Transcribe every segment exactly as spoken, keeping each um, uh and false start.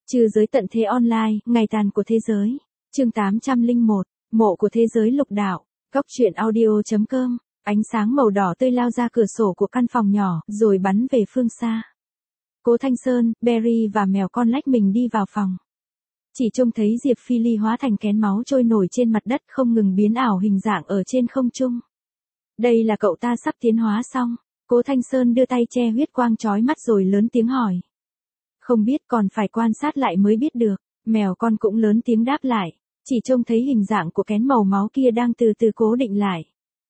Trừ giới tận thế online, ngày tàn của thế giới. Chương tám trăm lẻ một, mộ của thế giới lục đạo. Góc truyện audio chấm com. Ánh sáng màu đỏ tươi lao ra cửa sổ của căn phòng nhỏ, rồi bắn về phương xa. Cố Thanh Sơn, Berry và mèo con lách mình đi vào phòng. Chỉ trông thấy Diệp Phi Ly hóa thành kén máu trôi nổi trên mặt đất, không ngừng biến ảo hình dạng ở trên không trung. Đây là cậu ta sắp tiến hóa xong. Cố Thanh Sơn đưa tay che huyết quang chói mắt rồi lớn tiếng hỏi. Không biết, còn phải quan sát lại mới biết được. Mèo con cũng lớn tiếng đáp lại. Chỉ trông thấy hình dạng của kén màu máu kia đang từ từ cố định lại.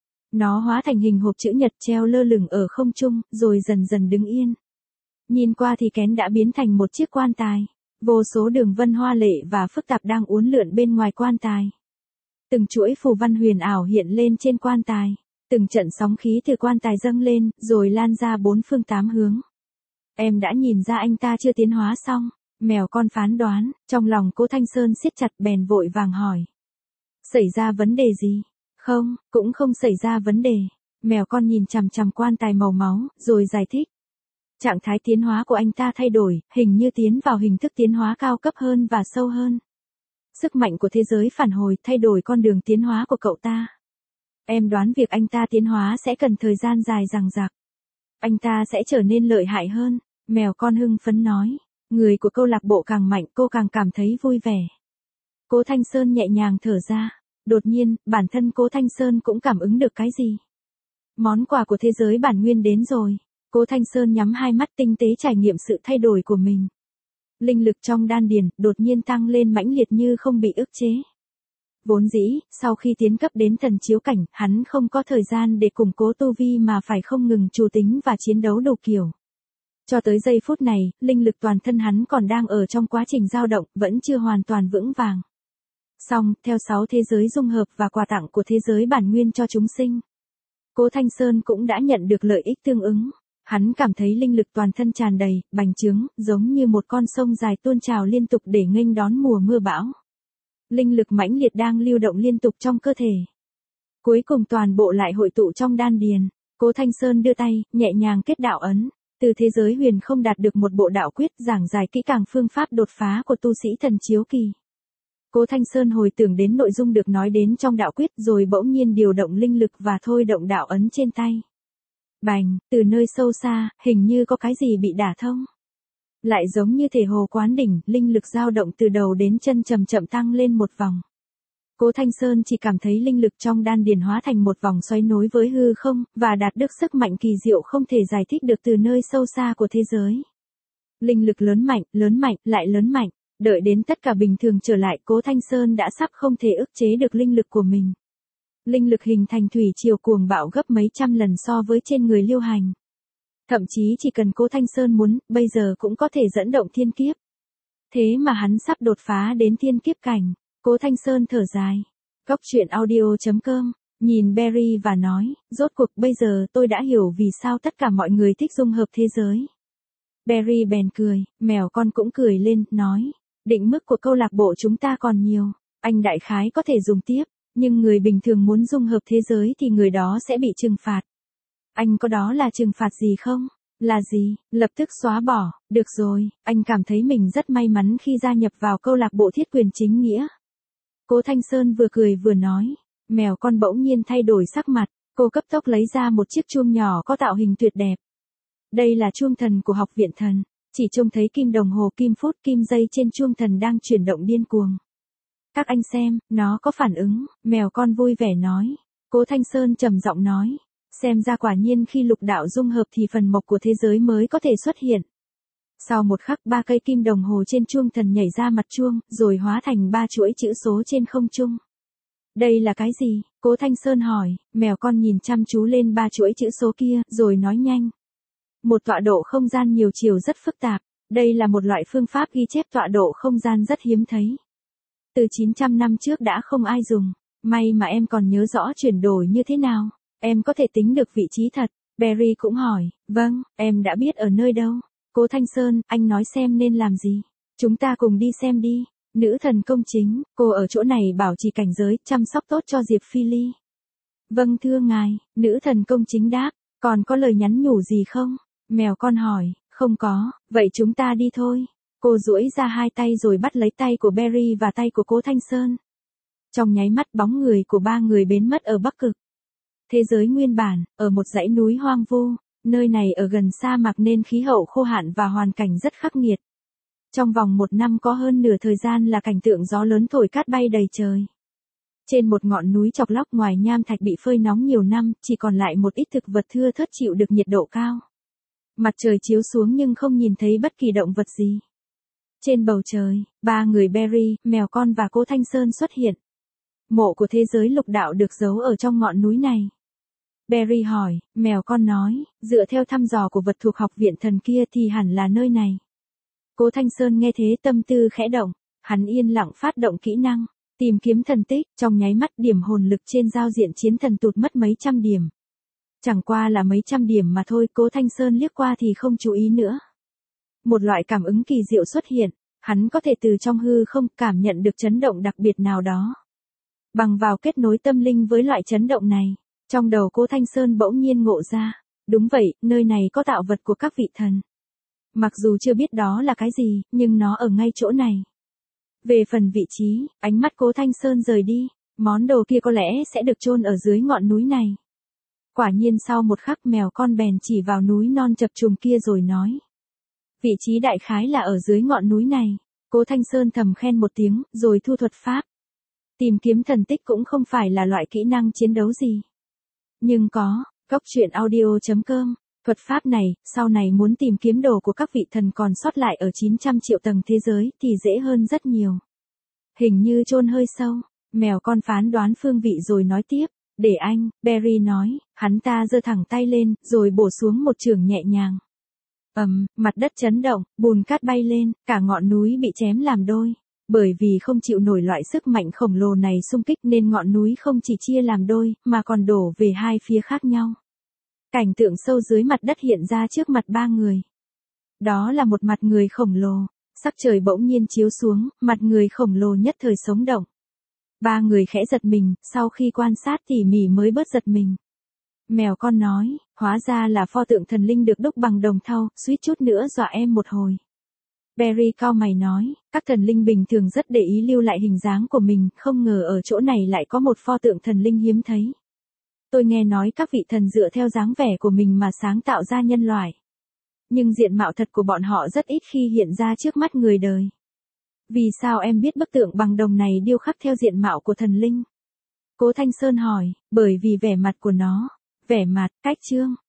Nó hóa thành hình hộp chữ nhật treo lơ lửng ở không trung, rồi dần dần đứng yên. Nhìn qua thì kén đã biến thành một chiếc quan tài. Vô số đường vân hoa lệ và phức tạp đang uốn lượn bên ngoài quan tài. Từng chuỗi phù văn huyền ảo hiện lên trên quan tài. Từng trận sóng khí từ quan tài dâng lên, rồi lan ra bốn phương tám hướng. Em đã nhìn ra anh ta chưa tiến hóa xong. Mèo con phán đoán, trong lòng Cố Thanh Sơn siết chặt bèn vội vàng hỏi. Xảy ra vấn đề gì? Không, cũng không xảy ra vấn đề. Mèo con nhìn chằm chằm quan tài màu máu, rồi giải thích. Trạng thái tiến hóa của anh ta thay đổi, hình như tiến vào hình thức tiến hóa cao cấp hơn và sâu hơn. Sức mạnh của thế giới phản hồi thay đổi con đường tiến hóa của cậu ta. Em đoán việc anh ta tiến hóa sẽ cần thời gian dài dằng dặc. Anh ta sẽ trở nên lợi hại hơn, mèo con hưng phấn nói. Người của câu lạc bộ càng mạnh cô càng cảm thấy vui vẻ. Cố Thanh Sơn nhẹ nhàng thở ra. Đột nhiên, bản thân Cố Thanh Sơn cũng cảm ứng được cái gì. Món quà của thế giới bản nguyên đến rồi. Cố Thanh Sơn nhắm hai mắt tinh tế trải nghiệm sự thay đổi của mình. Linh lực trong đan điền đột nhiên tăng lên mãnh liệt như không bị ức chế. Vốn dĩ, sau khi tiến cấp đến thần chiếu cảnh, hắn không có thời gian để củng cố tu vi mà phải không ngừng trù tính và chiến đấu đủ kiểu. Cho tới giây phút này, linh lực toàn thân hắn còn đang ở trong quá trình dao động, vẫn chưa hoàn toàn vững vàng. Song, theo sáu thế giới dung hợp và quà tặng của thế giới bản nguyên cho chúng sinh, Cố Thanh Sơn cũng đã nhận được lợi ích tương ứng. Hắn cảm thấy linh lực toàn thân tràn đầy, bành trướng, giống như một con sông dài tuôn trào liên tục để nghênh đón mùa mưa bão. Linh lực mãnh liệt đang lưu động liên tục trong cơ thể. Cuối cùng toàn bộ lại hội tụ trong đan điền. Cố Thanh Sơn đưa tay, nhẹ nhàng kết đạo ấn. Từ thế giới huyền không đạt được một bộ đạo quyết giảng giải kỹ càng phương pháp đột phá của tu sĩ thần chiếu kỳ. Cố Thanh Sơn hồi tưởng đến nội dung được nói đến trong đạo quyết rồi bỗng nhiên điều động linh lực và thôi động đạo ấn trên tay. Bành, từ nơi sâu xa, hình như có cái gì bị đả thông. Lại giống như thể hồ quán đỉnh, linh lực dao động từ đầu đến chân chậm chậm tăng lên một vòng. Cố Thanh Sơn chỉ cảm thấy linh lực trong đan điền hóa thành một vòng xoay nối với hư không, và đạt được sức mạnh kỳ diệu không thể giải thích được từ nơi sâu xa của thế giới. Linh lực lớn mạnh, lớn mạnh, lại lớn mạnh. Đợi đến tất cả bình thường trở lại, Cố Thanh Sơn đã sắp không thể ức chế được linh lực của mình. Linh lực hình thành thủy triều cuồng bạo gấp mấy trăm lần so với trên người Liêu Hành. Thậm chí chỉ cần Cố Thanh Sơn muốn, bây giờ cũng có thể dẫn động thiên kiếp. Thế mà hắn sắp đột phá đến thiên kiếp cảnh. Cố Thanh Sơn thở dài. Góc truyện audio chấm com, nhìn Berry và nói, rốt cuộc bây giờ tôi đã hiểu vì sao tất cả mọi người thích dung hợp thế giới. Berry bèn cười, mèo con cũng cười lên, nói, định mức của câu lạc bộ chúng ta còn nhiều, anh đại khái có thể dùng tiếp, nhưng người bình thường muốn dung hợp thế giới thì người đó sẽ bị trừng phạt. Anh có đó là trừng phạt gì không? Là gì? Lập tức xóa bỏ, được rồi, anh cảm thấy mình rất may mắn khi gia nhập vào câu lạc bộ thiết quyền chính nghĩa. Cố Thanh Sơn vừa cười vừa nói, mèo con bỗng nhiên thay đổi sắc mặt, cô cấp tốc lấy ra một chiếc chuông nhỏ có tạo hình tuyệt đẹp. Đây là chuông thần của học viện thần, chỉ trông thấy kim đồng hồ kim phút kim giây trên chuông thần đang chuyển động điên cuồng. Các anh xem, nó có phản ứng, mèo con vui vẻ nói. Cố Thanh Sơn trầm giọng nói, xem ra quả nhiên khi lục đạo dung hợp thì phần mộc của thế giới mới có thể xuất hiện. Sau một khắc ba cây kim đồng hồ trên chuông thần nhảy ra mặt chuông, rồi hóa thành ba chuỗi chữ số trên không trung. Đây là cái gì? Cố Thanh Sơn hỏi, mèo con nhìn chăm chú lên ba chuỗi chữ số kia, rồi nói nhanh. Một tọa độ không gian nhiều chiều rất phức tạp, đây là một loại phương pháp ghi chép tọa độ không gian rất hiếm thấy. Từ chín trăm năm trước đã không ai dùng, may mà em còn nhớ rõ chuyển đổi như thế nào, em có thể tính được vị trí thật. Berry cũng hỏi, vâng, em đã biết ở nơi đâu. Cố Thanh Sơn, anh nói xem nên làm gì. Chúng ta cùng đi xem đi. Nữ thần công chính, cô ở chỗ này bảo trì cảnh giới, chăm sóc tốt cho Diệp Phi Ly. Vâng thưa ngài, nữ thần công chính đáp, còn có lời nhắn nhủ gì không? Mèo con hỏi, không có, vậy chúng ta đi thôi. Cô duỗi ra hai tay rồi bắt lấy tay của Berry và tay của Cố Thanh Sơn. Trong nháy mắt bóng người của ba người biến mất ở Bắc Cực. Thế giới nguyên bản, ở một dãy núi hoang vu, nơi này ở gần sa mạc nên khí hậu khô hạn và hoàn cảnh rất khắc nghiệt. Trong vòng một năm có hơn nửa thời gian là cảnh tượng gió lớn thổi cát bay đầy trời. Trên một ngọn núi chọc lóc ngoài nham thạch bị phơi nóng nhiều năm, chỉ còn lại một ít thực vật thưa thớt chịu được nhiệt độ cao. Mặt trời chiếu xuống nhưng không nhìn thấy bất kỳ động vật gì. Trên bầu trời, ba người Berry, mèo con và Cố Thanh Sơn xuất hiện. Mộ của thế giới lục đạo được giấu ở trong ngọn núi này. Berry hỏi, mèo con nói, dựa theo thăm dò của vật thuộc học viện thần kia thì hẳn là nơi này. Cố Thanh Sơn nghe thế tâm tư khẽ động, hắn yên lặng phát động kỹ năng, tìm kiếm thần tích, trong nháy mắt điểm hồn lực trên giao diện chiến thần tụt mất mấy trăm điểm. Chẳng qua là mấy trăm điểm mà thôi, Cố Thanh Sơn liếc qua thì không chú ý nữa. Một loại cảm ứng kỳ diệu xuất hiện, hắn có thể từ trong hư không cảm nhận được chấn động đặc biệt nào đó. Bằng vào kết nối tâm linh với loại chấn động này, trong đầu Cố Thanh Sơn bỗng nhiên ngộ ra, đúng vậy, nơi này có tạo vật của các vị thần. Mặc dù chưa biết đó là cái gì, nhưng nó ở ngay chỗ này. Về phần vị trí, ánh mắt Cố Thanh Sơn rời đi, món đồ kia có lẽ sẽ được chôn ở dưới ngọn núi này. Quả nhiên sau một khắc mèo con bèn chỉ vào núi non chập trùng kia rồi nói. Vị trí đại khái là ở dưới ngọn núi này. Cố Thanh Sơn thầm khen một tiếng, rồi thu thuật pháp. Tìm kiếm thần tích cũng không phải là loại kỹ năng chiến đấu gì. Nhưng có, Cốc Truyện Audio chấm com, thuật pháp này, sau này muốn tìm kiếm đồ của các vị thần còn sót lại ở chín trăm triệu tầng thế giới thì dễ hơn rất nhiều. Hình như chôn hơi sâu, mèo con phán đoán phương vị rồi nói tiếp, để anh, Berry nói, hắn ta giơ thẳng tay lên, rồi bổ xuống một chưởng nhẹ nhàng. Ầm, um, mặt đất chấn động, bùn cát bay lên, cả ngọn núi bị chém làm đôi. Bởi vì không chịu nổi loại sức mạnh khổng lồ này xung kích nên ngọn núi không chỉ chia làm đôi, mà còn đổ về hai phía khác nhau. Cảnh tượng sâu dưới mặt đất hiện ra trước mặt ba người. Đó là một mặt người khổng lồ, sắc trời bỗng nhiên chiếu xuống, mặt người khổng lồ nhất thời sống động. Ba người khẽ giật mình, sau khi quan sát tỉ mỉ mới bớt giật mình. Mèo con nói, hóa ra là pho tượng thần linh được đúc bằng đồng thau, suýt chút nữa dọa em một hồi. Berry cau mày nói, các thần linh bình thường rất để ý lưu lại hình dáng của mình, không ngờ ở chỗ này lại có một pho tượng thần linh hiếm thấy. Tôi nghe nói các vị thần dựa theo dáng vẻ của mình mà sáng tạo ra nhân loại. Nhưng diện mạo thật của bọn họ rất ít khi hiện ra trước mắt người đời. Vì sao em biết bức tượng bằng đồng này điêu khắc theo diện mạo của thần linh? Cố Thanh Sơn hỏi, bởi vì vẻ mặt của nó, vẻ mặt, cách trương,